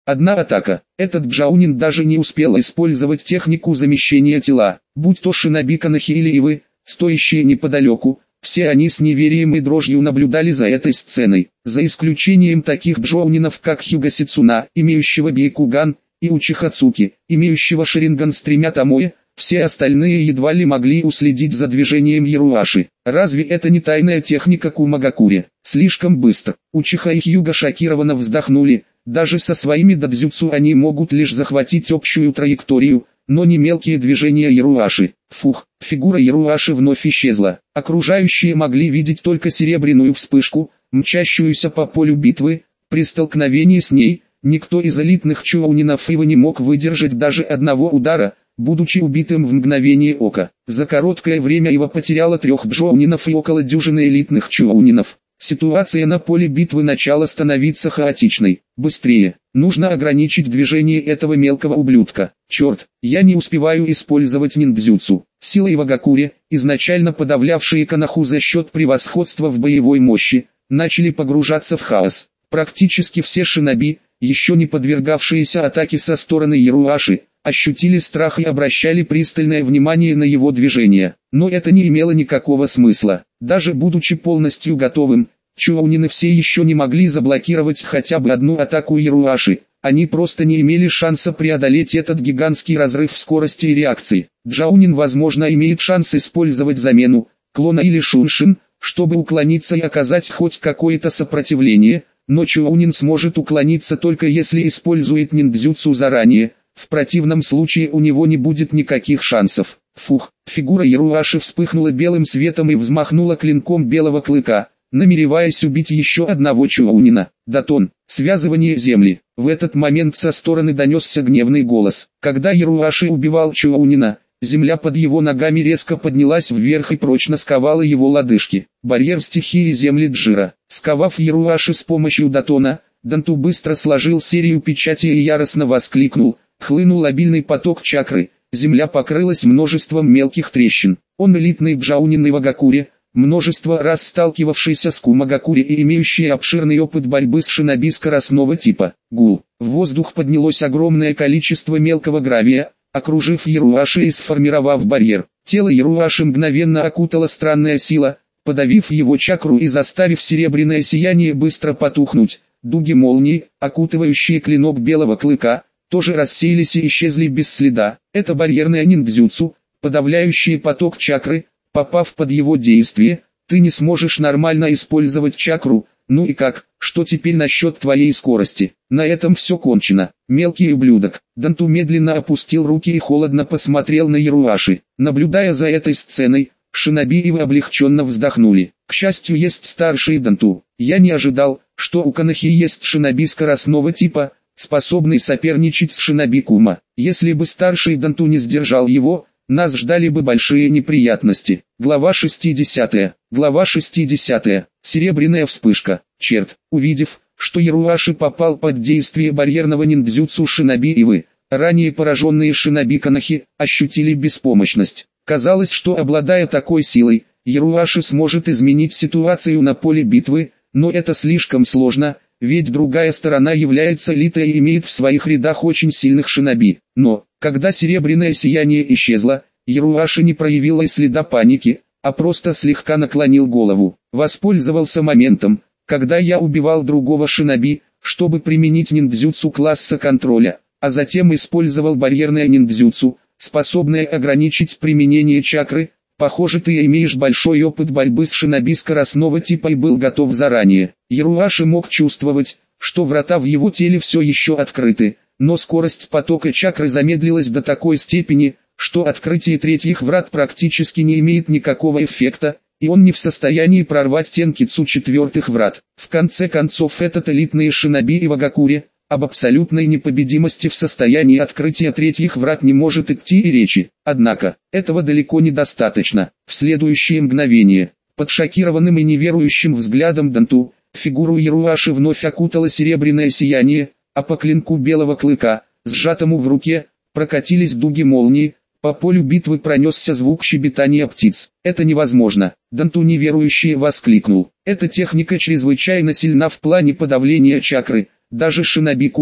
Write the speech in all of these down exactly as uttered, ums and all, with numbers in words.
Одна атака. Этот Джаунин даже не успел использовать технику замещения тела. Будь то шиноби Канахи или Ивы, стоящие неподалеку, все они с неверием и дрожью наблюдали за этой сценой. За исключением таких джоунинов, как Хьюго Сицуна, имеющего Бейкуган, и Учиха Цуки, имеющего Шаринган с тремя Томоэ, все остальные едва ли могли уследить за движением Яруаши. Разве это не тайная техника Кумагакури? Слишком быстро. Учиха и Хьюго шокированно вздохнули. Даже со своими дадзюцу они могут лишь захватить общую траекторию, но не мелкие движения Яруаши. Фух, фигура Яруаши вновь исчезла. Окружающие могли видеть только серебряную вспышку, мчащуюся по полю битвы. При столкновении с ней, никто из элитных чоунинов Ива не мог выдержать даже одного удара, будучи убитым в мгновение ока. За короткое время Ива потеряла трех джоунинов и около дюжины элитных чоунинов. Ситуация на поле битвы начала становиться хаотичной. Быстрее. Нужно ограничить движение этого мелкого ублюдка. Черт, я не успеваю использовать ниндзюцу. Силы Ивагакури, изначально подавлявшие Канаху за счет превосходства в боевой мощи, начали погружаться в хаос. Практически все шиноби, еще не подвергавшиеся атаке со стороны Яруаши, ощутили страх и обращали пристальное внимание на его движения. Но это не имело никакого смысла. Даже будучи полностью готовым, чоунины все еще не могли заблокировать хотя бы одну атаку Яруаши. Они просто не имели шанса преодолеть этот гигантский разрыв в скорости и реакции. Джаунин, возможно, имеет шанс использовать замену, клона или шуншин, чтобы уклониться и оказать хоть какое-то сопротивление, но чоунин сможет уклониться только если использует ниндзюцу заранее. В противном случае у него не будет никаких шансов. Фух, фигура Яруаши вспыхнула белым светом и взмахнула клинком белого клыка, намереваясь убить еще одного чоунина. Датон, связывание земли. В этот момент со стороны донесся гневный голос. Когда Яруаши убивал чоунина, земля под его ногами резко поднялась вверх и прочно сковала его лодыжки. Барьер стихии земли Джира. Сковав Яруаши с помощью датона, Данту быстро сложил серию печатей и яростно воскликнул. Хлынул обильный поток чакры, земля покрылась множеством мелких трещин. Он элитный джаунин Ивагакури, множество раз сталкивавшийся с Кумагакури и имеющий обширный опыт борьбы с шиноби скоростного типа. Гул. В воздух поднялось огромное количество мелкого гравия, окружив Яруаши и сформировав барьер. Тело Яруаши мгновенно окутала странная сила, подавив его чакру и заставив серебряное сияние быстро потухнуть. Дуги молнии, окутывающие клинок белого клыка, тоже рассеялись и исчезли без следа. Это барьерное ниндзюцу, подавляющее поток чакры. Попав под его действие, ты не сможешь нормально использовать чакру. Ну и как, что теперь насчет твоей скорости? На этом все кончено. Мелкий ублюдок. Данту медленно опустил руки и холодно посмотрел на Яруаши. Наблюдая за этой сценой, шиноби Ивы облегченно вздохнули. К счастью, есть старший Данту. Я не ожидал, что у Канахи есть шиноби скоростного типа, способный соперничать с шиноби Кума. Если бы старший Данту не сдержал его, нас ждали бы большие неприятности. Глава шестидесятая. Глава шестидесятая. Серебряная вспышка. Черт, увидев, что Яруаши попал под действие барьерного ниндзюцу шиноби Ивы, ранее пораженные шиноби Канахи ощутили беспомощность. Казалось, что обладая такой силой, Яруаши сможет изменить ситуацию на поле битвы, но это слишком сложно. Ведь другая сторона является элитой и имеет в своих рядах очень сильных шиноби. Но, когда серебряное сияние исчезло, Яруаши не проявил и следа паники, а просто слегка наклонил голову. Воспользовался моментом, когда я убивал другого шиноби, чтобы применить ниндзюцу класса контроля, а затем использовал барьерное ниндзюцу, способное ограничить применение чакры. Похоже, ты имеешь большой опыт борьбы с шиноби скоростного типа и был готов заранее. Яруаши мог чувствовать, что врата в его теле все еще открыты, но скорость потока чакры замедлилась до такой степени, что открытие третьих врат практически не имеет никакого эффекта, и он не в состоянии прорвать тенкицу четвертых врат. В конце концов, этот элитный шиноби Ивагакури, об абсолютной непобедимости в состоянии открытия третьих врат не может идти и речи. Однако, этого далеко недостаточно. В следующее мгновение, под шокированным и неверующим взглядом Данту, фигуру Яруаши вновь окутало серебряное сияние, а по клинку белого клыка, сжатому в руке, прокатились дуги молнии. По полю битвы пронесся звук щебетания птиц. «Это невозможно!» Данту неверующий воскликнул. «Эта техника чрезвычайно сильна в плане подавления чакры. Даже шиноби Кума,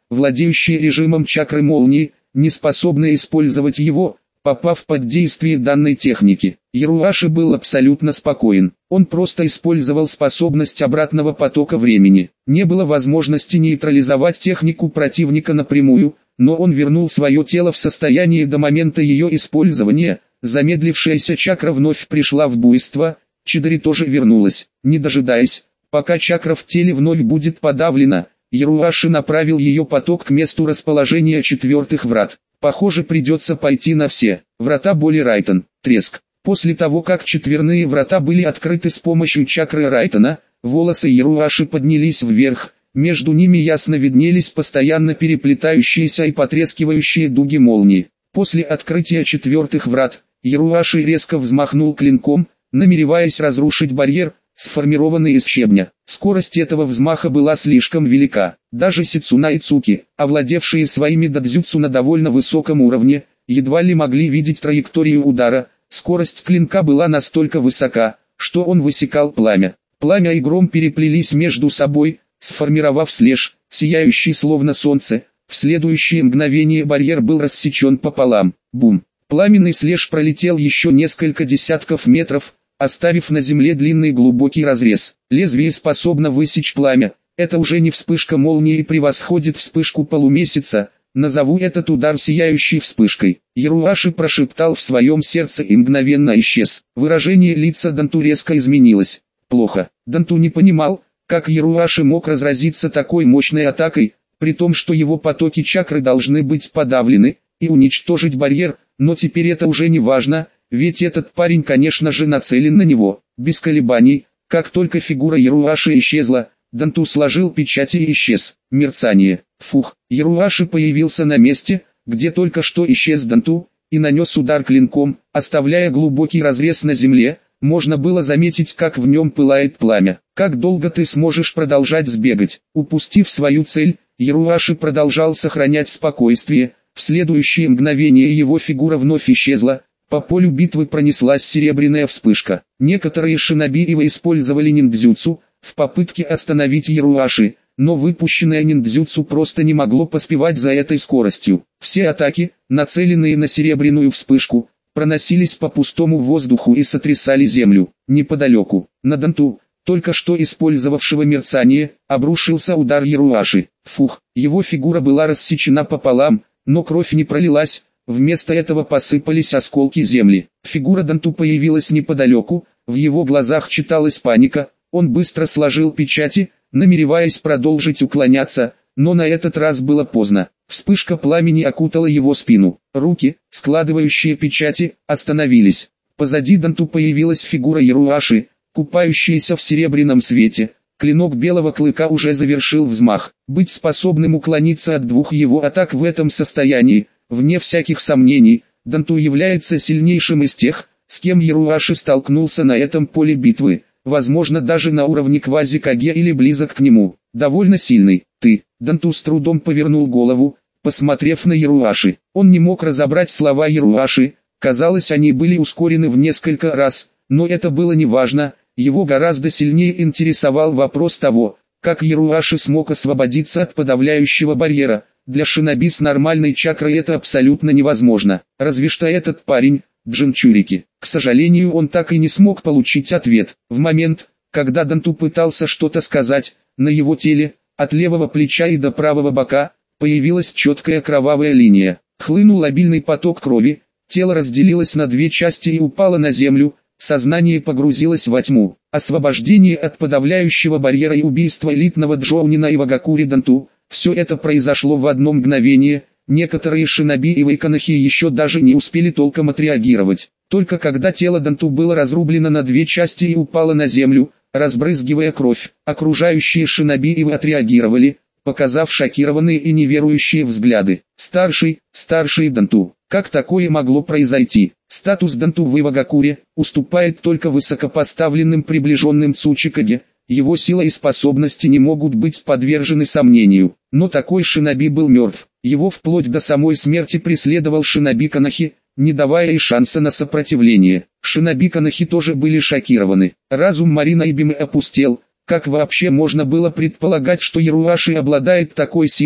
владеющие режимом чакры молнии, не способны использовать его, попав под действие данной техники. Яруаши был абсолютно спокоен. Он просто использовал способность обратного потока времени. Не было возможности нейтрализовать технику противника напрямую, но он вернул свое тело в состояние до момента ее использования. Замедлившаяся чакра вновь пришла в буйство, Чидори тоже вернулась. Не дожидаясь, пока чакра в теле вновь будет подавлена, Яруаши направил ее поток к месту расположения четвертых врат. Похоже, придется пойти на все. Врата боли Райтон. Треск. После того, как четверные врата были открыты с помощью чакры Райтона, волосы Яруаши поднялись вверх, между ними ясно виднелись постоянно переплетающиеся и потрескивающие дуги молнии. После открытия четвертых врат, Яруаши резко взмахнул клинком, намереваясь разрушить барьер, сформированный из щебня. Скорость этого взмаха была слишком велика. Даже Сицуна и Цуки, овладевшие своими дадзюцу на довольно высоком уровне, едва ли могли видеть траекторию удара. Скорость клинка была настолько высока, что он высекал пламя. Пламя и гром переплелись между собой, сформировав слеж, сияющий словно солнце. В следующее мгновение барьер был рассечен пополам. Бум! Пламенный слеж пролетел еще несколько десятков метров, оставив на земле длинный глубокий разрез. Лезвие способно высечь пламя. Это уже не вспышка молнии и превосходит вспышку полумесяца. Назову этот удар сияющей вспышкой. Яруаши прошептал в своем сердце и мгновенно исчез. Выражение лица Данту резко изменилось. Плохо. Данту не понимал, как Яруаши мог разразиться такой мощной атакой, при том, что его потоки чакры должны быть подавлены и уничтожить барьер, но теперь это уже не важно. Ведь этот парень, конечно же, нацелен на него. Без колебаний, как только фигура Яруаши исчезла, Данту сложил печати и исчез. Мерцание. Фух. Яруаши появился на месте, где только что исчез Данту, и нанес удар клинком, оставляя глубокий разрез на земле. Можно было заметить, как в нем пылает пламя. Как долго ты сможешь продолжать сбегать? Упустив свою цель, Яруаши продолжал сохранять спокойствие. В следующее мгновение его фигура вновь исчезла. По полю битвы пронеслась серебряная вспышка. Некоторые шинобиевы использовали ниндзюцу в попытке остановить Яруаши, но выпущенное ниндзюцу просто не могло поспевать за этой скоростью. Все атаки, нацеленные на серебряную вспышку, проносились по пустому воздуху и сотрясали землю. Неподалеку, на Данту, только что использовавшего мерцание, обрушился удар Яруаши. Фух, его фигура была рассечена пополам, но кровь не пролилась. Вместо этого посыпались осколки земли. Фигура Данту появилась неподалеку, в его глазах читалась паника. Он быстро сложил печати, намереваясь продолжить уклоняться, но на этот раз было поздно. Вспышка пламени окутала его спину. Руки, складывающие печати, остановились. Позади Данту появилась фигура Яруаши, купающаяся в серебряном свете. Клинок белого клыка уже завершил взмах. Быть способным уклониться от двух его атак в этом состоянии, вне всяких сомнений, Данту является сильнейшим из тех, с кем Яруаши столкнулся на этом поле битвы, возможно даже на уровне квази-каге или близок к нему. Довольно сильный. Ты, Данту с трудом повернул голову, посмотрев на Яруаши. Он не мог разобрать слова Яруаши, казалось, они были ускорены в несколько раз, но это было не важно. Его гораздо сильнее интересовал вопрос того, как Яруаши смог освободиться от подавляющего барьера. Для шиноби с нормальной чакрой это абсолютно невозможно. Разве что этот парень, Джинчурики. К сожалению, он так и не смог получить ответ. В момент, когда Данту пытался что-то сказать, на его теле, от левого плеча и до правого бока, появилась четкая кровавая линия. Хлынул обильный поток крови, тело разделилось на две части и упало на землю. Сознание погрузилось во тьму. Освобождение от подавляющего барьера и убийство элитного Джоунина Ивагакури Данту. Все это произошло в одно мгновение. Некоторые шиноби и вайконохи еще даже не успели толком отреагировать. Только когда тело Данту было разрублено на две части и упало на землю, разбрызгивая кровь, окружающие шиноби и отреагировали, показав шокированные и неверующие взгляды. Старший, старший Данту. Как такое могло произойти? Статус Данту в Ивагакуре уступает только высокопоставленным приближенным Цучикаге. Его сила и способности не могут быть подвержены сомнению. Но такой шиноби был мертв. Его вплоть до самой смерти преследовал шиноби Канахи, не давая и шанса на сопротивление. Шиноби Канахи тоже были шокированы. Разум Марина Ибимы опустел. Как вообще можно было предполагать, что Яруаши обладает такой силой?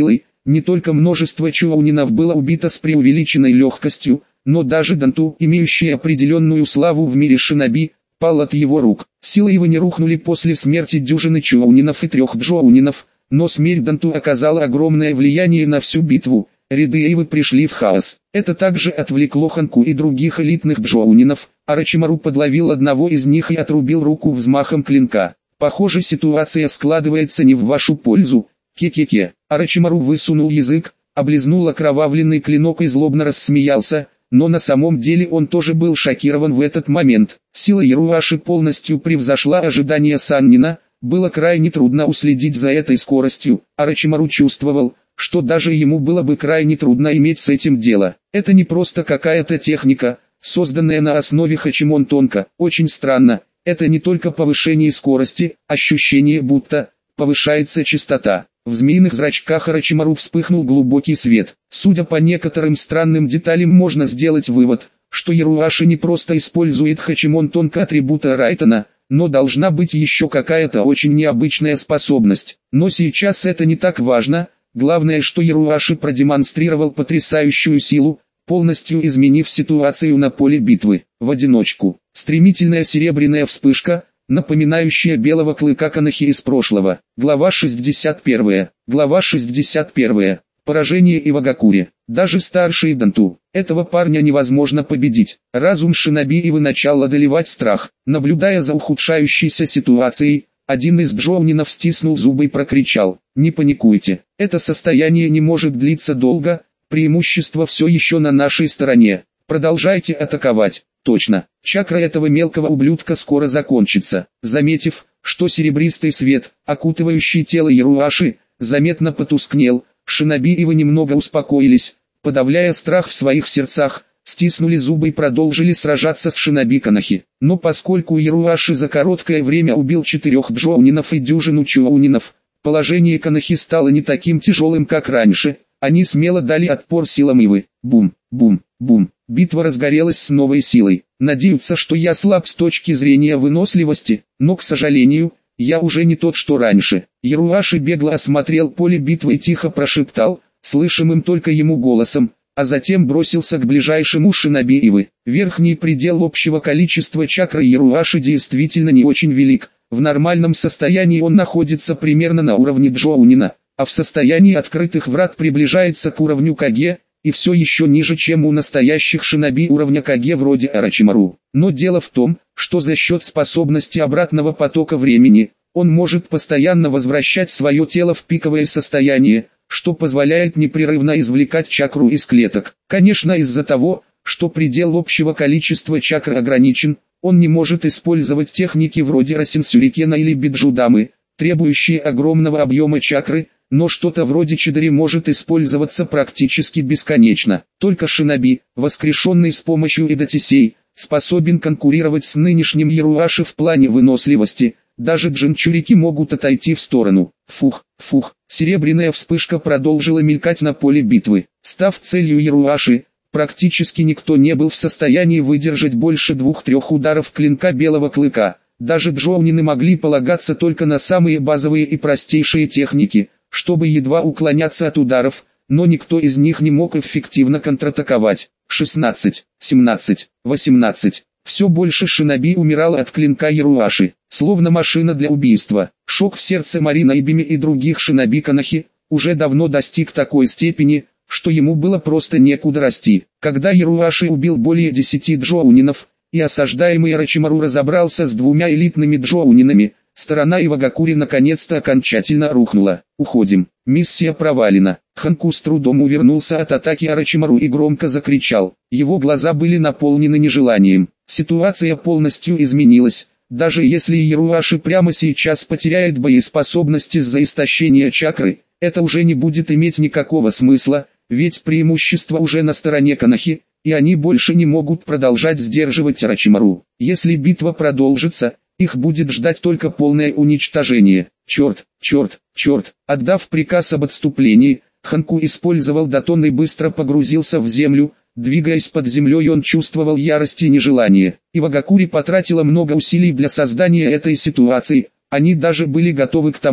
не только множество чоунинов было убито с преувеличенной легкостью, но даже Данту, имеющий определенную славу в мире шиноби, пал от его рук. Силы его не рухнули после смерти дюжины чоунинов и трех джоунинов, но смерть Данту оказала огромное влияние на всю битву. Ряды Эйвы пришли в хаос. Это также отвлекло Ханку и других элитных джоунинов. Орочимару подловил одного из них и отрубил руку взмахом клинка. Похоже, ситуация складывается не в вашу пользу. Ке-ке-ке. Орочимару высунул язык, облизнул окровавленный клинок и злобно рассмеялся, но на самом деле он тоже был шокирован в этот момент. Сила Яруаши полностью превзошла ожидания Саннина, было крайне трудно уследить за этой скоростью. Орочимару чувствовал, что даже ему было бы крайне трудно иметь с этим дело. Это не просто какая-то техника, созданная на основе Хачимон Тонко. Очень странно, это не только повышение скорости, ощущение будто повышается частота. В змеиных зрачках Орочимару вспыхнул глубокий свет. Судя по некоторым странным деталям, можно сделать вывод, что Яруаши не просто использует Хачимон Тонко атрибута Райтона, но должна быть еще какая-то очень необычная способность. Но сейчас это не так важно. Главное, что Яруаши продемонстрировал потрясающую силу, полностью изменив ситуацию на поле битвы. В одиночку. Стремительная серебряная вспышка, напоминающая белого клыка Канахи из прошлого. Глава шестьдесят первая. Глава шестьдесят первая. Поражение Ивагакури. Даже старший Данту. Этого парня невозможно победить. Разум шиноби Ивы начал одолевать страх. Наблюдая за ухудшающейся ситуацией, один из джоунинов стиснул зубы и прокричал: «Не паникуйте, это состояние не может длиться долго, преимущество все еще на нашей стороне, продолжайте атаковать». Точно, чакра этого мелкого ублюдка скоро закончится. Заметив, что серебристый свет, окутывающий тело Яруаши, заметно потускнел, шиноби Ивы немного успокоились, подавляя страх в своих сердцах, стиснули зубы и продолжили сражаться с шиноби Канахи. Но поскольку Яруаши за короткое время убил четырех джоунинов и дюжину чоунинов, положение Канахи стало не таким тяжелым, как раньше. Они смело дали отпор силам Ивы. Бум, бум, бум. Битва разгорелась с новой силой. Надеются, что я слаб с точки зрения выносливости, но, к сожалению, я уже не тот, что раньше. Яруаши бегло осмотрел поле битвы и тихо прошептал, слышимым только ему голосом, а затем бросился к ближайшему шиноби Ивы. Верхний предел общего количества чакры Яруаши действительно не очень велик. В нормальном состоянии он находится примерно на уровне джоунина, а в состоянии открытых врат приближается к уровню Каге, и все еще ниже, чем у настоящих шиноби уровня Каге вроде Орочимару. Но дело в том, что за счет способности обратного потока времени, он может постоянно возвращать свое тело в пиковое состояние, что позволяет непрерывно извлекать чакру из клеток. Конечно, из-за того, что предел общего количества чакр ограничен, он не может использовать техники вроде Росинсюрикена или Биджудамы, требующие огромного объема чакры, но что-то вроде Чидори может использоваться практически бесконечно. Только шиноби, воскрешенный с помощью Идатисей, способен конкурировать с нынешним Яруаши в плане выносливости. Даже джинчурики могут отойти в сторону. Фух, фух, серебряная вспышка продолжила мелькать на поле битвы. Став целью Яруаши, практически никто не был в состоянии выдержать больше двух-трех ударов клинка белого клыка. Даже джоунины могли полагаться только на самые базовые и простейшие техники, чтобы едва уклоняться от ударов, но никто из них не мог эффективно контратаковать. шестнадцать, семнадцать, восемнадцать. Все больше шиноби умирало от клинка Яруаши, словно машина для убийства. Шок в сердце Марина Ибими и других шиноби Канахи уже давно достиг такой степени, что ему было просто некуда расти. Когда Яруаши убил более десяти джоунинов, и осаждаемый Орочимару разобрался с двумя элитными джоунинами, сторона Ивагакури наконец-то окончательно рухнула. Уходим. Миссия провалена. Ханку с трудом увернулся от атаки Орочимару и громко закричал. Его глаза были наполнены нежеланием. Ситуация полностью изменилась. Даже если Яруаши прямо сейчас потеряет боеспособность из-за истощения чакры, это уже не будет иметь никакого смысла, ведь преимущество уже на стороне Канахи, и они больше не могут продолжать сдерживать Орочимару. Если битва продолжится, их будет ждать только полное уничтожение. Черт, черт, черт. Отдав приказ об отступлении, Ханку использовал датон и быстро погрузился в землю. Двигаясь под землей, он чувствовал ярость и нежелание. Ивагакури потратила много усилий для создания этой ситуации. Они даже были готовы к тому,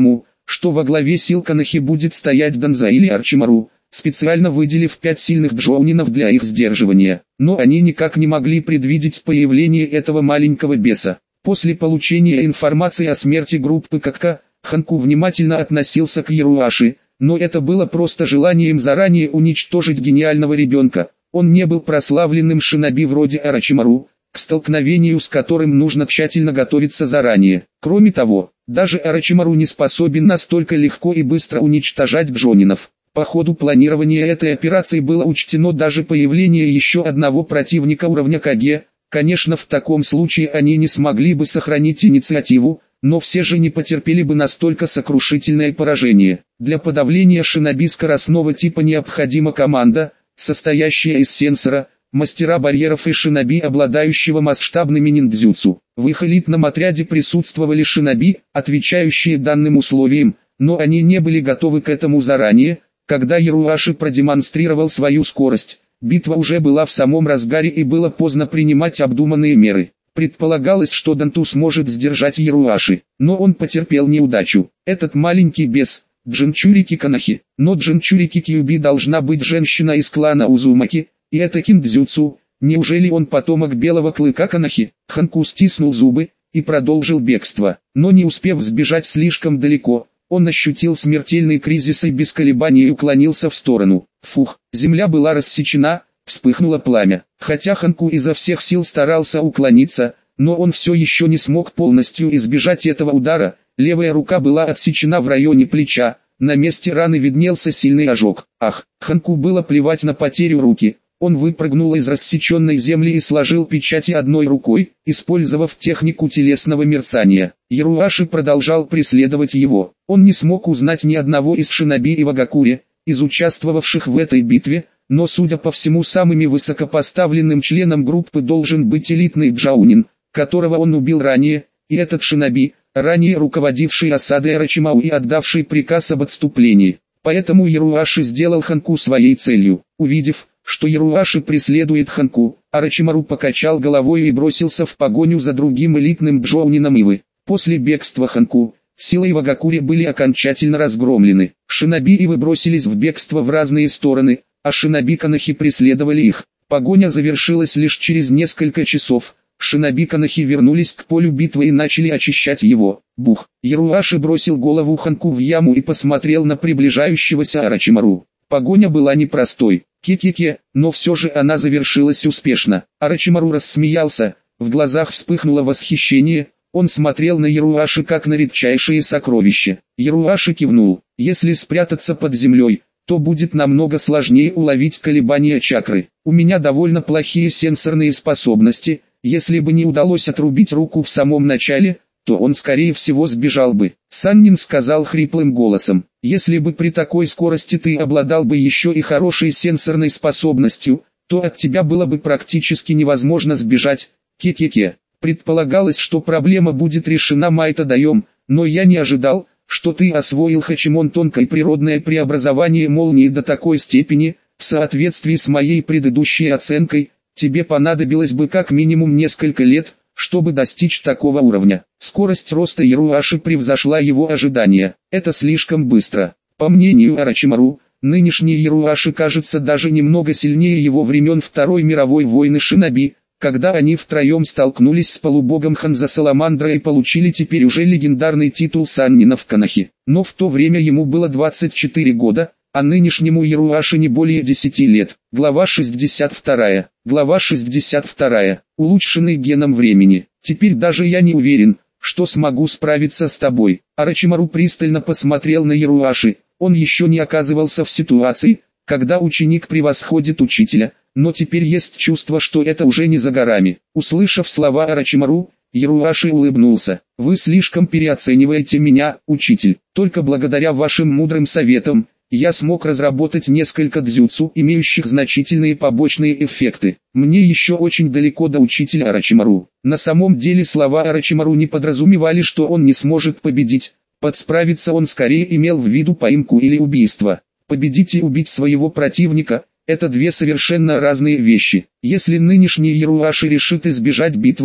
что во главе сил Канахи будет стоять Данза или Орочимару, специально выделив пять сильных джоунинов для их сдерживания. Но они никак не могли предвидеть появление этого маленького беса. После получения информации о смерти группы Какка, Ханку внимательно относился к Яруаши, но это было просто желанием заранее уничтожить гениального ребенка. Он не был прославленным шиноби вроде Орочимару, к столкновению с которым нужно тщательно готовиться заранее. Кроме того, даже Орочимару не способен настолько легко и быстро уничтожать джонинов. По ходу планирования этой операции было учтено даже появление еще одного противника уровня Каге. Конечно, в таком случае они не смогли бы сохранить инициативу, но все же не потерпели бы настолько сокрушительное поражение. Для подавления шиноби скоростного типа необходима команда, состоящая из сенсора, мастера барьеров и шиноби, обладающего масштабными ниндзюцу. В их элитном отряде присутствовали шиноби, отвечающие данным условиям, но они не были готовы к этому заранее. Когда Яруаши продемонстрировал свою скорость, битва уже была в самом разгаре и было поздно принимать обдуманные меры. Предполагалось, что Данту сможет сдержать Яруаши, но он потерпел неудачу. Этот маленький бес, Джинчурики Канахи, но Джинчурики Кьюби должна быть женщина из клана Узумаки, и это киндзюцу. Неужели он потомок белого клыка Канахи? Ханку стиснул зубы и продолжил бегство, но не успев сбежать слишком далеко, он ощутил смертельный кризис и без колебаний уклонился в сторону. Фух, земля была рассечена, вспыхнуло пламя. Хотя Ханку изо всех сил старался уклониться, но он все еще не смог полностью избежать этого удара. Левая рука была отсечена в районе плеча, на месте раны виднелся сильный ожог. Ах, Ханку было плевать на потерю руки. Он выпрыгнул из рассеченной земли и сложил печати одной рукой, использовав технику телесного мерцания. Яруаши продолжал преследовать его. Он не смог узнать ни одного из шиноби и Вагакури, из участвовавших в этой битве, но судя по всему самым высокопоставленным членом группы должен быть элитный джаунин, которого он убил ранее, и этот шиноби, ранее руководивший осадой Орочимау и отдавший приказ об отступлении. Поэтому Яруаши сделал Ханку своей целью. Увидев, что Яруаши преследует Ханку, Орочимару покачал головой и бросился в погоню за другим элитным джоунином Ивы. После бегства Ханку, силы Вагакури были окончательно разгромлены. Шиноби Ивы бросились в бегство в разные стороны, а шиноби Канахи преследовали их. Погоня завершилась лишь через несколько часов. Шиноби Канахи вернулись к полю битвы и начали очищать его. Бух! Яруаши бросил голову Ханку в яму и посмотрел на приближающегося Орочимару. Погоня была непростой. Ке-ке-ке, но все же она завершилась успешно. Орочимару рассмеялся, в глазах вспыхнуло восхищение, он смотрел на Яруаши как на редчайшее сокровище. Яруаши кивнул: если спрятаться под землей, то будет намного сложнее уловить колебания чакры. У меня довольно плохие сенсорные способности, если бы не удалось отрубить руку в самом начале, то он скорее всего сбежал бы. Саннин сказал хриплым голосом: если бы при такой скорости ты обладал бы еще и хорошей сенсорной способностью, то от тебя было бы практически невозможно сбежать. Ке-ке-ке. Предполагалось, что проблема будет решена Майта-даем, но я не ожидал, что ты освоил Хачимон тонкое природное преобразование молнии до такой степени. В соответствии с моей предыдущей оценкой, тебе понадобилось бы как минимум несколько лет, чтобы достичь такого уровня. Скорость роста Яруаши превзошла его ожидания. Это слишком быстро. По мнению Орочимару, нынешний Яруаши кажется даже немного сильнее его времен Второй мировой войны шиноби, когда они втроем столкнулись с полубогом Ханза Саламандра и получили теперь уже легендарный титул Саннина в Канахи. Но в то время ему было двадцать четыре года, а нынешнему Яруаши не более десяти лет. Глава шестьдесят два. Глава шестьдесят два. Улучшенный геном времени. Теперь даже я не уверен, что смогу справиться с тобой. Орочимару пристально посмотрел на Яруаши. Он еще не оказывался в ситуации, когда ученик превосходит учителя, но теперь есть чувство, что это уже не за горами. Услышав слова Орочимару, Яруаши улыбнулся. Вы слишком переоцениваете меня, учитель. Только благодаря вашим мудрым советам, я смог разработать несколько дзюцу, имеющих значительные побочные эффекты. Мне еще очень далеко до учителя Орочимару. На самом деле слова Орочимару не подразумевали, что он не сможет победить. Подсправиться он скорее имел в виду поимку или убийство. Победить и убить своего противника – это две совершенно разные вещи. Если нынешний Яруаши решит избежать битвы,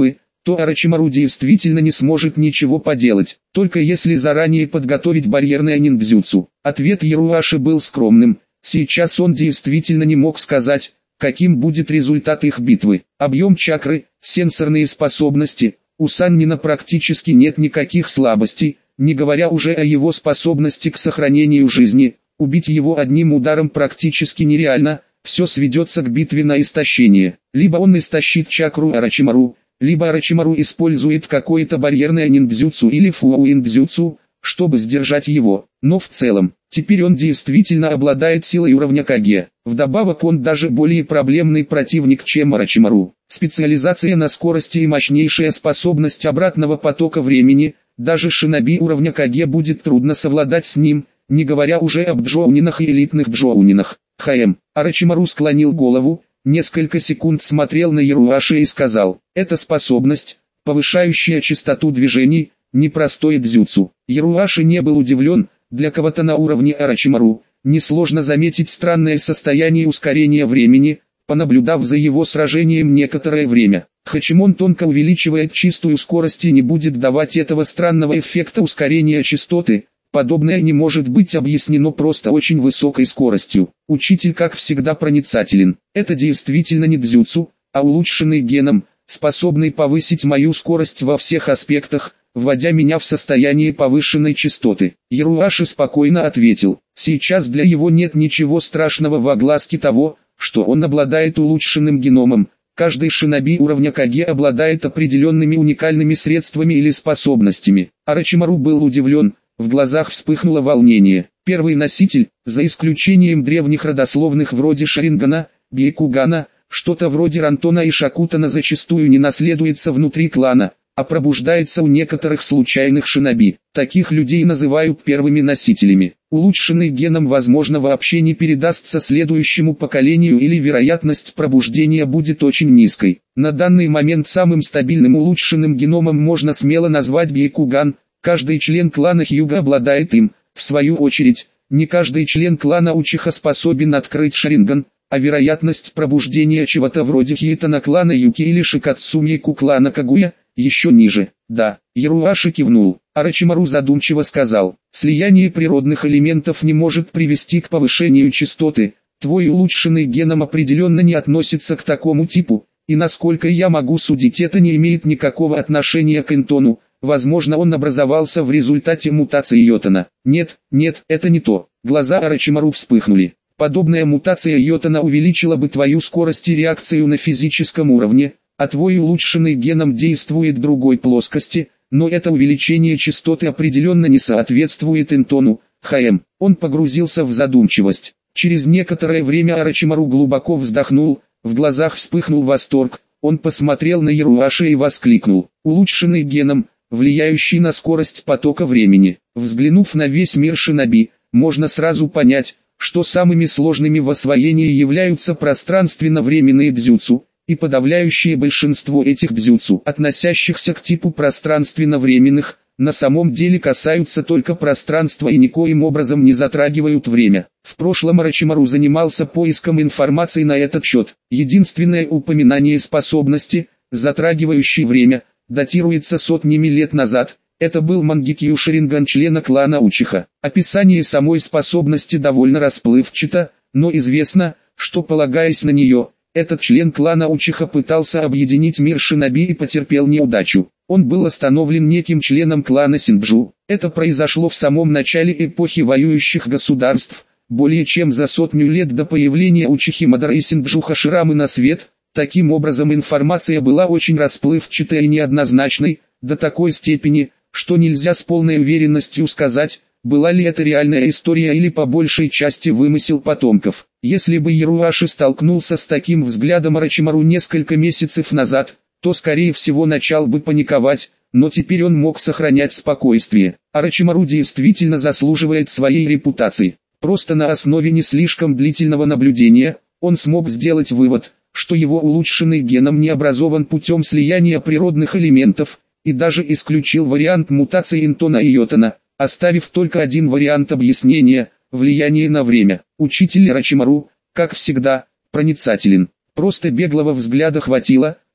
то Орочимару действительно не сможет ничего поделать, только если заранее подготовить барьерное ниндзюцу. Ответ Яруаши был скромным, сейчас он действительно не мог сказать, каким будет результат их битвы. Объем чакры, сенсорные способности, у Саннина практически нет никаких слабостей, не говоря уже о его способности к сохранению жизни. Убить его одним ударом практически нереально, все сведется к битве на истощение. Либо он истощит чакру Орочимару, либо Орочимару использует какое-то барьерное ниндзюцу или фууиндзюцу, чтобы сдержать его. Но в целом, теперь он действительно обладает силой уровня Каге. Вдобавок он даже более проблемный противник, чем Орочимару. Специализация на скорости и мощнейшая способность обратного потока времени, даже шиноби уровня Каге будет трудно совладать с ним, не говоря уже об джоунинах и элитных джоунинах. Хм. Орочимару склонил голову, несколько секунд смотрел на Яруаши и сказал: «Это способность, повышающая частоту движений, непростое дзюцу». Яруаши не был удивлен, для кого-то на уровне Орочимару несложно заметить странное состояние ускорения времени, понаблюдав за его сражением некоторое время. Хачимон тонко увеличивает чистую скорость и не будет давать этого странного эффекта ускорения частоты. Подобное не может быть объяснено просто очень высокой скоростью. Учитель как всегда проницателен. Это действительно не дзюцу, а улучшенный геном, способный повысить мою скорость во всех аспектах, вводя меня в состояние повышенной частоты. Яруаши спокойно ответил: сейчас для его нет ничего страшного в огласке того, что он обладает улучшенным геномом. Каждый шиноби уровня Каге обладает определенными уникальными средствами или способностями. Орочимару был удивлен, в глазах вспыхнуло волнение. Первый носитель, за исключением древних родословных вроде Шарингана, Бейкугана, что-то вроде Рантона и Шакутана зачастую не наследуется внутри клана, а пробуждается у некоторых случайных шиноби. Таких людей называют первыми носителями. Улучшенный геном возможно вообще не передастся следующему поколению или вероятность пробуждения будет очень низкой. На данный момент самым стабильным улучшенным геномом можно смело назвать Бейкуган. Каждый член клана Хьюга обладает им. В свою очередь, не каждый член клана Учиха способен открыть Шаринган, а вероятность пробуждения чего-то вроде Хиитана клана Юки или Шикатсумейку клана Кагуя еще ниже. Да, Яруаши кивнул. Орочимару задумчиво сказал: слияние природных элементов не может привести к повышению частоты. Твой улучшенный геном определенно не относится к такому типу, и насколько я могу судить, это не имеет никакого отношения к Энтону. Возможно, он образовался в результате мутации Йотана. Нет, нет, это не то. Глаза Орочимару вспыхнули. Подобная мутация Йотана увеличила бы твою скорость и реакцию на физическом уровне, а твой улучшенный геном действует в другой плоскости, но это увеличение частоты определенно не соответствует Энтону. Хм. Он погрузился в задумчивость. Через некоторое время Орочимару глубоко вздохнул, в глазах вспыхнул восторг. Он посмотрел на Яруаши и воскликнул: улучшенный геном, влияющий на скорость потока времени. Взглянув на весь мир шиноби, можно сразу понять, что самыми сложными в освоении являются пространственно-временные дзюцу, и подавляющее большинство этих дзюцу, относящихся к типу пространственно-временных, на самом деле касаются только пространства и никоим образом не затрагивают время. В прошлом Орочимару занимался поиском информации на этот счет. Единственное упоминание способности, затрагивающей время, датируется сотнями лет назад. Это был Мангикью Шаринган члена клана Учиха. Описание самой способности довольно расплывчато, но известно, что, полагаясь на нее, этот член клана Учиха пытался объединить мир шиноби и потерпел неудачу. Он был остановлен неким членом клана Синджу. Это произошло в самом начале эпохи воюющих государств, более чем за сотню лет до появления Учихи Мадара и Синджу Хаширамы на свет. Таким образом, информация была очень расплывчатой и неоднозначной, до такой степени, что нельзя с полной уверенностью сказать, была ли это реальная история или по большей части вымысел потомков. Если бы Яруаши столкнулся с таким взглядом Орочимару несколько месяцев назад, то скорее всего начал бы паниковать, но теперь он мог сохранять спокойствие. Орочимару действительно заслуживает своей репутации. Просто на основе не слишком длительного наблюдения, он смог сделать вывод, что его улучшенный геном не образован путем слияния природных элементов, и даже исключил вариант мутации Энтона и Йотана, оставив только один вариант объяснения – влияние на время. Учитель Орочимару, как всегда, проницателен. Просто беглого взгляда хватило,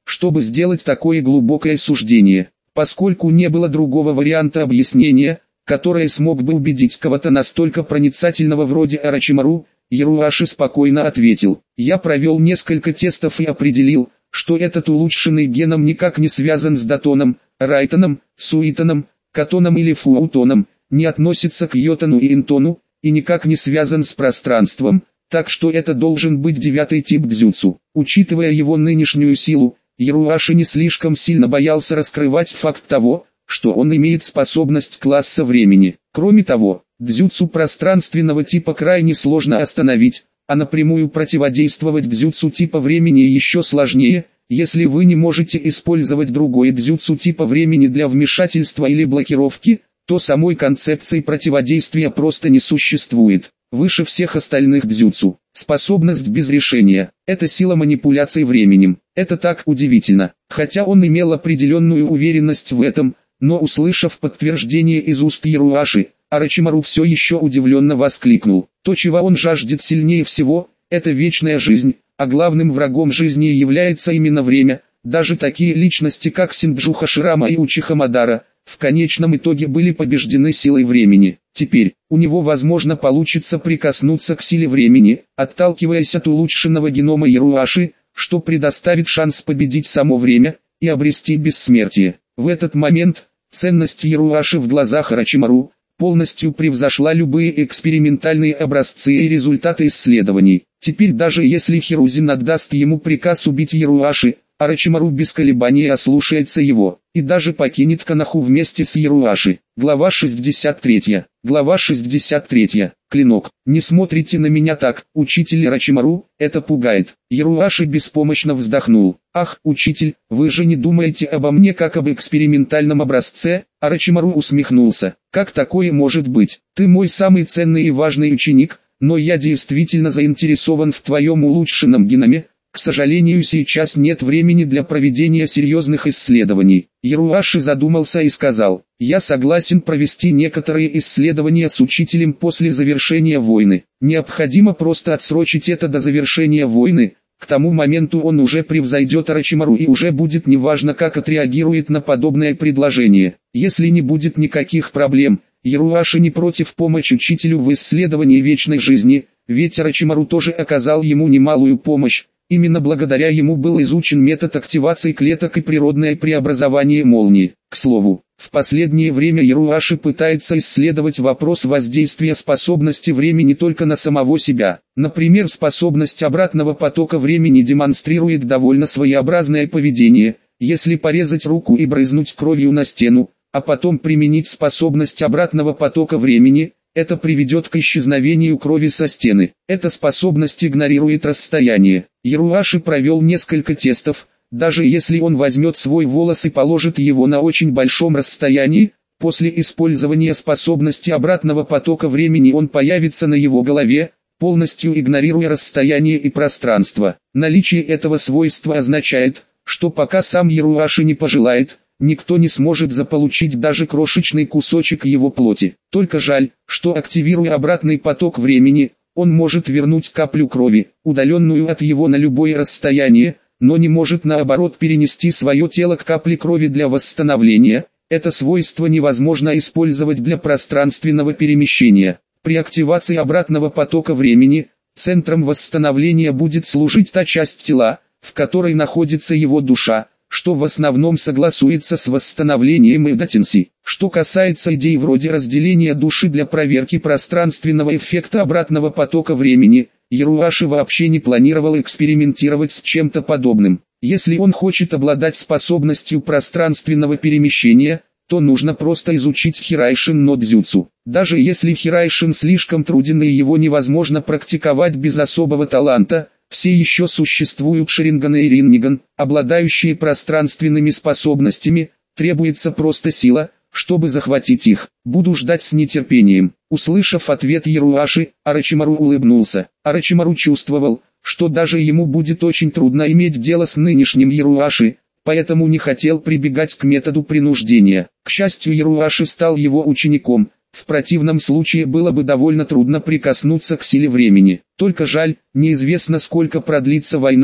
чтобы сделать такое глубокое суждение, поскольку не было другого варианта объяснения, которое смог бы убедить кого-то настолько проницательного вроде Орочимару. Яруаши спокойно ответил: «Я провел несколько тестов и определил, что этот улучшенный геном никак не связан с Датоном, Райтоном, Суитоном, Катоном или Фуаутоном, не относится к Йотану и Интону, и никак не связан с пространством, так что это должен быть девятый тип дзюцу». Учитывая его нынешнюю силу, Яруаши не слишком сильно боялся раскрывать факт того, что он имеет способность класса времени. Кроме того, дзюцу пространственного типа крайне сложно остановить, а напрямую противодействовать дзюцу типа времени еще сложнее, если вы не можете использовать другое дзюцу типа времени для вмешательства или блокировки, то самой концепции противодействия просто не существует. Выше всех остальных дзюцу, способность без решения, это сила манипуляции временем. Это так удивительно, хотя он имел определенную уверенность в этом, но услышав подтверждение из уст Яруаши, Орочимару все еще удивленно воскликнул: «То, чего он жаждет сильнее всего, это вечная жизнь, а главным врагом жизни является именно время». Даже такие личности, как Синджу Хаширама и Учиха Мадара, в конечном итоге были побеждены силой времени. Теперь, у него возможно получится прикоснуться к силе времени, отталкиваясь от улучшенного генома Яруаши, что предоставит шанс победить само время и обрести бессмертие. В этот момент, ценность Яруаши в глазах Орочимару полностью превзошла любые экспериментальные образцы и результаты исследований. Теперь даже если Хирузин отдаст ему приказ убить Яруаши, Орочимару без колебаний ослушается его, и даже покинет Канаху вместе с Яруаши. Глава шестьдесят третья. Глава шестьдесят третья. Клинок. «Не смотрите на меня так, учитель Орочимару, это пугает». Яруаши беспомощно вздохнул. «Ах, учитель, вы же не думаете обо мне как об экспериментальном образце?» Орочимару усмехнулся. «Как такое может быть? Ты мой самый ценный и важный ученик, но я действительно заинтересован в твоем улучшенном геноме. К сожалению, сейчас нет времени для проведения серьезных исследований». Яруаши задумался и сказал: «Я согласен провести некоторые исследования с учителем после завершения войны. Необходимо просто отсрочить это до завершения войны. К тому моменту он уже превзойдет Орочимару и уже будет неважно, как отреагирует на подобное предложение. Если не будет никаких проблем, Яруаши не против помочь учителю в исследовании вечной жизни, ведь Орочимару тоже оказал ему немалую помощь. Именно благодаря ему был изучен метод активации клеток и природное преобразование молнии. К слову, в последнее время Яруаши пытается исследовать вопрос воздействия способности времени только на самого себя. Например, способность обратного потока времени демонстрирует довольно своеобразное поведение. Если порезать руку и брызнуть кровью на стену, а потом применить способность обратного потока времени, это приведет к исчезновению крови со стены. Эта способность игнорирует расстояние. Яруаши провел несколько тестов. Даже если он возьмет свой волос и положит его на очень большом расстоянии, после использования способности обратного потока времени он появится на его голове, полностью игнорируя расстояние и пространство. Наличие этого свойства означает, что пока сам Яруаши не пожелает, никто не сможет заполучить даже крошечный кусочек его плоти. Только жаль, что активируя обратный поток времени, он может вернуть каплю крови, удаленную от его на любое расстояние, но не может наоборот перенести свое тело к капле крови для восстановления. Это свойство невозможно использовать для пространственного перемещения. При активации обратного потока времени, центром восстановления будет служить та часть тела, в которой находится его душа, что в основном согласуется с восстановлением Эдатинси. Что касается идей вроде разделения души для проверки пространственного эффекта обратного потока времени, Яруаши вообще не планировал экспериментировать с чем-то подобным. Если он хочет обладать способностью пространственного перемещения, то нужно просто изучить Хирайшин но дзюцу. Даже если Хирайшин слишком труден и его невозможно практиковать без особого таланта, все еще существуют Шаринган и Ринган, обладающие пространственными способностями, требуется просто сила, чтобы захватить их. Буду ждать с нетерпением. Услышав ответ Яруаши, Орочимару улыбнулся. Орочимару чувствовал, что даже ему будет очень трудно иметь дело с нынешним Яруаши, поэтому не хотел прибегать к методу принуждения. К счастью, Яруаши стал его учеником. В противном случае было бы довольно трудно прикоснуться к силе времени. Только жаль, неизвестно сколько продлится война,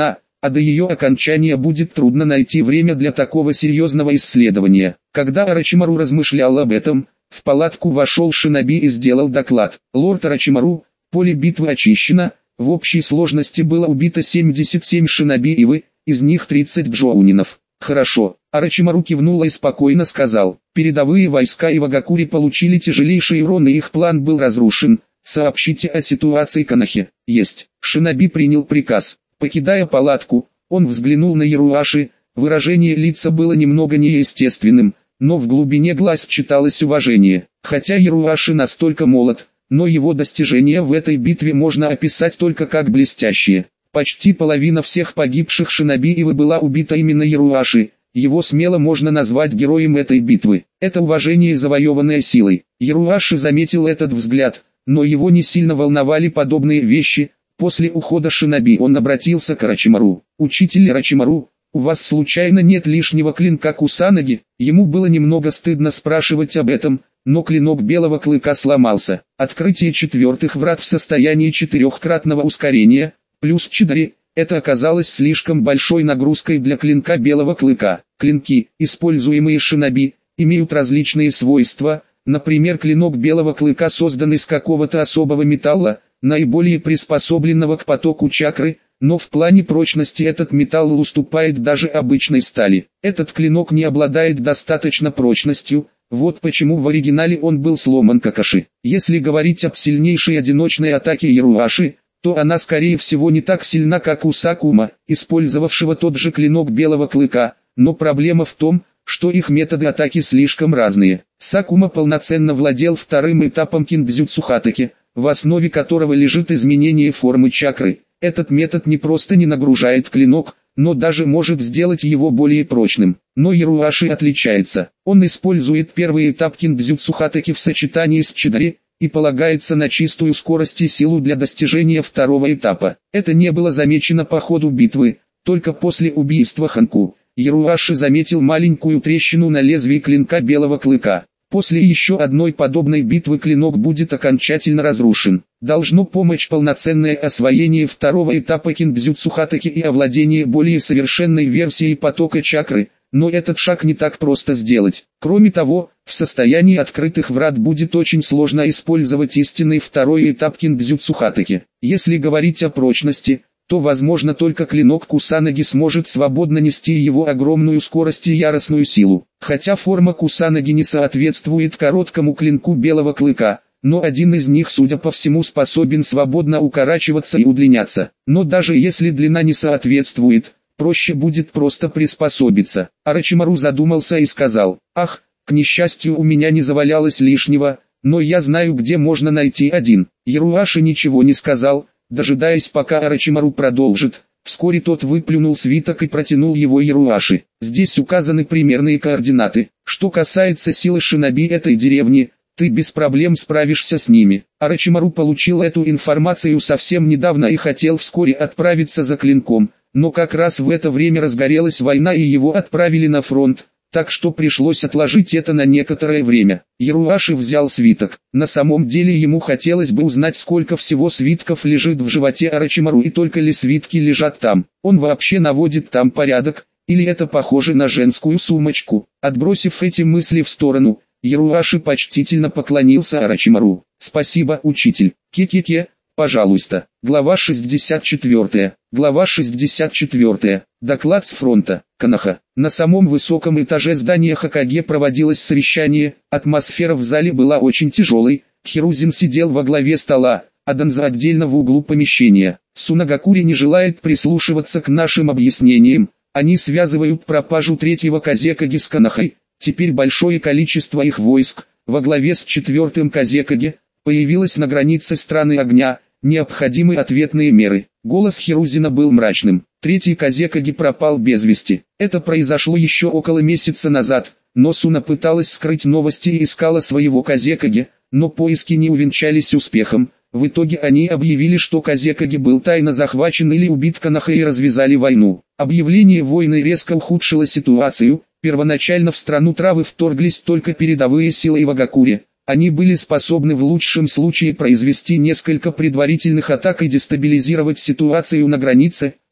а до ее окончания будет трудно найти время для такого серьезного исследования. Когда Орочимару размышлял об этом, в палатку вошел шиноби и сделал доклад. «Лорд Орочимару, поле битвы очищено, в общей сложности было убито семьдесят семь шиноби Ивы, из них тридцать джоунинов». «Хорошо», Орочимару кивнул и спокойно сказал. «Передовые войска Ивагакури получили тяжелейший урон и их план был разрушен. Сообщите о ситуации Канахе». «Есть». Шиноби принял приказ. Покидая палатку, он взглянул на Яруаши. Выражение лица было немного неестественным, но в глубине глаз читалось уважение. Хотя Яруаши настолько молод, но его достижения в этой битве можно описать только как блестящие. Почти половина всех погибших шиноби Ивы была убита именно Яруаши. Его смело можно назвать героем этой битвы. Это уважение, завоеванное силой. Яруаши заметил этот взгляд, но его не сильно волновали подобные вещи. После ухода шиноби он обратился к Орочимару. «Учитель Орочимару, у вас случайно нет лишнего клинка Кусанаги?» Ему было немного стыдно спрашивать об этом, но клинок Белого Клыка сломался. Открытие четвертых врат в состоянии четырехкратного ускорения, плюс Чидари, это оказалось слишком большой нагрузкой для клинка Белого Клыка. Клинки, используемые шиноби, имеют различные свойства. Например, клинок Белого Клыка создан из какого-то особого металла, наиболее приспособленного к потоку чакры, но в плане прочности этот металл уступает даже обычной стали. Этот клинок не обладает достаточно прочностью, вот почему в оригинале он был сломан Какаши. Если говорить об сильнейшей одиночной атаке Яруаши, то она скорее всего не так сильна, как у Сакума, использовавшего тот же клинок Белого Клыка, но проблема в том, что их методы атаки слишком разные. Сакума полноценно владел вторым этапом киндзюцу Хатаки, в основе которого лежит изменение формы чакры. Этот метод не просто не нагружает клинок, но даже может сделать его более прочным. Но Яруаши отличается. Он использует первый этап киндзюцу Хатаки в сочетании с Чидари, и полагается на чистую скорость и силу для достижения второго этапа. Это не было замечено по ходу битвы, только после убийства Ханку. Яруаши заметил маленькую трещину на лезвии клинка Белого Клыка. После еще одной подобной битвы клинок будет окончательно разрушен. Должно помочь полноценное освоение второго этапа киндзюцу Хатаки и овладение более совершенной версией потока чакры, но этот шаг не так просто сделать. Кроме того, в состоянии открытых врат будет очень сложно использовать истинный второй этап киндзюцу Хатаки. Если говорить о прочности, то возможно только клинок Кусанаги сможет свободно нести его огромную скорость и яростную силу. Хотя форма Кусанаги не соответствует короткому клинку Белого Клыка, но один из них, судя по всему, способен свободно укорачиваться и удлиняться. Но даже если длина не соответствует, проще будет просто приспособиться. Орочимару задумался и сказал: «Ах, к несчастью у меня не завалялось лишнего, но я знаю, где можно найти один». Яруаши ничего не сказал, дожидаясь пока Орочимару продолжит. Вскоре тот выплюнул свиток и протянул его Яруаши. Здесь указаны примерные координаты. Что касается силы шиноби этой деревни, ты без проблем справишься с ними. Орочимару получил эту информацию совсем недавно и хотел вскоре отправиться за клинком, но как раз в это время разгорелась война и его отправили на фронт, так что пришлось отложить это на некоторое время. Яруаши взял свиток. На самом деле ему хотелось бы узнать, сколько всего свитков лежит в животе Орочимару и только ли свитки лежат там. Он вообще наводит там порядок, или это похоже на женскую сумочку? Отбросив эти мысли в сторону, Яруаши почтительно поклонился Орочимару. «Спасибо, учитель. Ке-ке-ке, пожалуйста». Глава шестьдесят четвёртая. Глава шестьдесят четвёртая. Доклад с фронта. Канаха. На самом высоком этаже здания Хокаге проводилось совещание. Атмосфера в зале была очень тяжелой. Хирузин сидел во главе стола, а Данза отдельно в углу помещения. Сунагакури не желает прислушиваться к нашим объяснениям. Они связывают пропажу третьего Казекаги с Канахой. Теперь большое количество их войск, во главе с четвертым Казекаге, появилось на границе страны огня. Необходимы ответные меры. Голос Хирузина был мрачным. Третий Казекаги пропал без вести. Это произошло еще около месяца назад, но Суна пыталась скрыть новости и искала своего Казекаги, но поиски не увенчались успехом. В итоге они объявили, что Казекаги был тайно захвачен или убит Канахой и развязали войну. Объявление войны резко ухудшило ситуацию. Первоначально в страну травы вторглись только передовые силы Ивагакури. Они были способны в лучшем случае произвести несколько предварительных атак и дестабилизировать ситуацию на границе,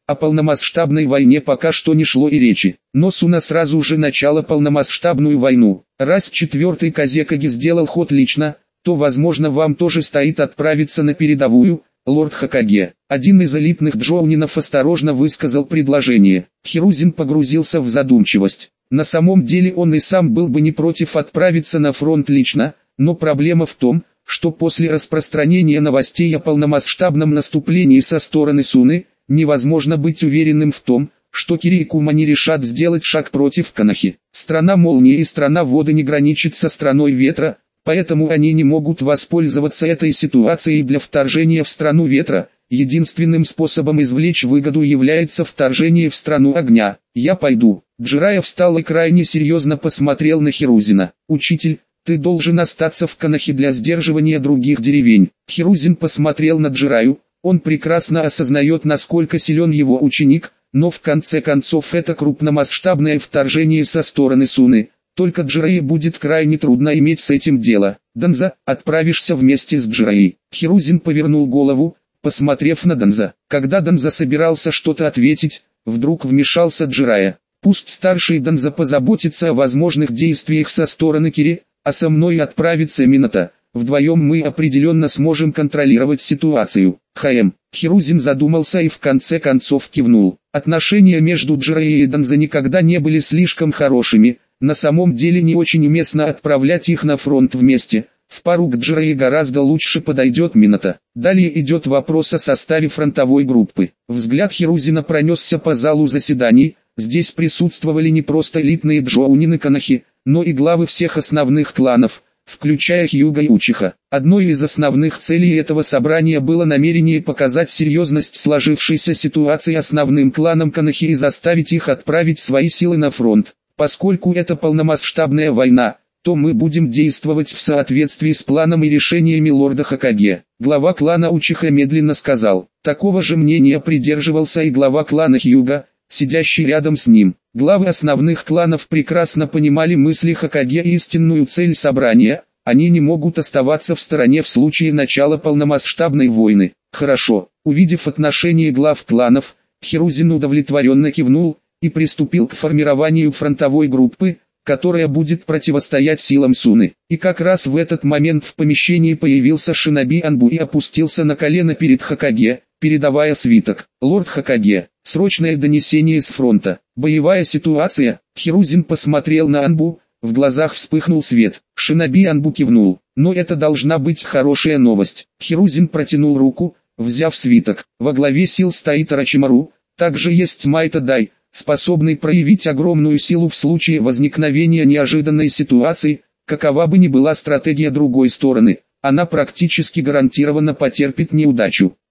о полномасштабной войне пока что не шло и речи. Но Суна сразу же начала полномасштабную войну. Раз четвертый Казекаги сделал ход лично, то возможно вам тоже стоит отправиться на передовую, лорд Хокаге. Один из элитных джоунинов осторожно высказал предложение. Хирузин погрузился в задумчивость. На самом деле он и сам был бы не против отправиться на фронт лично, но проблема в том, что после распространения новостей о полномасштабном наступлении со стороны Суны, невозможно быть уверенным в том, что Кири и Кума не решат сделать шаг против Канахи. Страна молнии и страна воды не граничит со страной ветра, поэтому они не могут воспользоваться этой ситуацией для вторжения в страну ветра. Единственным способом извлечь выгоду является вторжение в страну огня. «Я пойду». Джирайя встал и крайне серьезно посмотрел на Хирузина. «Учитель, ты должен остаться в Канахе для сдерживания других деревень». Хирузин посмотрел на Джирайю. Он прекрасно осознает, насколько силен его ученик, но в конце концов это крупномасштабное вторжение со стороны Суны. Только Джирайе будет крайне трудно иметь с этим дело. «Данза, отправишься вместе с Джирайей». Хирузин повернул голову, посмотрев на Данза. Когда Данза собирался что-то ответить, вдруг вмешался Джирайя. «Пусть старший Данза позаботится о возможных действиях со стороны Кири, а со мной отправится Минато. Вдвоем мы определенно сможем контролировать ситуацию». «Хаэм». Хирузин задумался и в конце концов кивнул. Отношения между Джирайей и Данза никогда не были слишком хорошими. На самом деле не очень уместно отправлять их на фронт вместе. В пару к Джирайе гораздо лучше подойдет Минато. Далее идет вопрос о составе фронтовой группы. Взгляд Хирузина пронесся по залу заседаний. Здесь присутствовали не просто элитные джоунины Канахи, но и главы всех основных кланов, включая Хьюга и Учиха. Одной из основных целей этого собрания было намерение показать серьезность сложившейся ситуации основным кланам Канахи и заставить их отправить свои силы на фронт. Поскольку это полномасштабная война, то мы будем действовать в соответствии с планом и решениями лорда Хокаге. Глава клана Учиха медленно сказал. Такого же мнения придерживался и глава клана Хьюга, сидящий рядом с ним. Главы основных кланов прекрасно понимали мысли Хокаге и истинную цель собрания. Они не могут оставаться в стороне в случае начала полномасштабной войны. Хорошо. Увидев отношение глав кланов, Хирузин удовлетворенно кивнул и приступил к формированию фронтовой группы, которая будет противостоять силам Суны. И как раз в этот момент в помещении появился Шиноби Анбу и опустился на колено перед Хокаге, передавая свиток. «Лорд Хокаге, срочное донесение с фронта. Боевая ситуация». Хирузин посмотрел на Анбу, в глазах вспыхнул свет. Шиноби Анбу кивнул. «Но это должна быть хорошая новость». Хирузин протянул руку, взяв свиток. Во главе сил стоит Орочимару, также есть Майта Дай, способный проявить огромную силу в случае возникновения неожиданной ситуации. Какова бы ни была стратегия другой стороны, она практически гарантированно потерпит неудачу.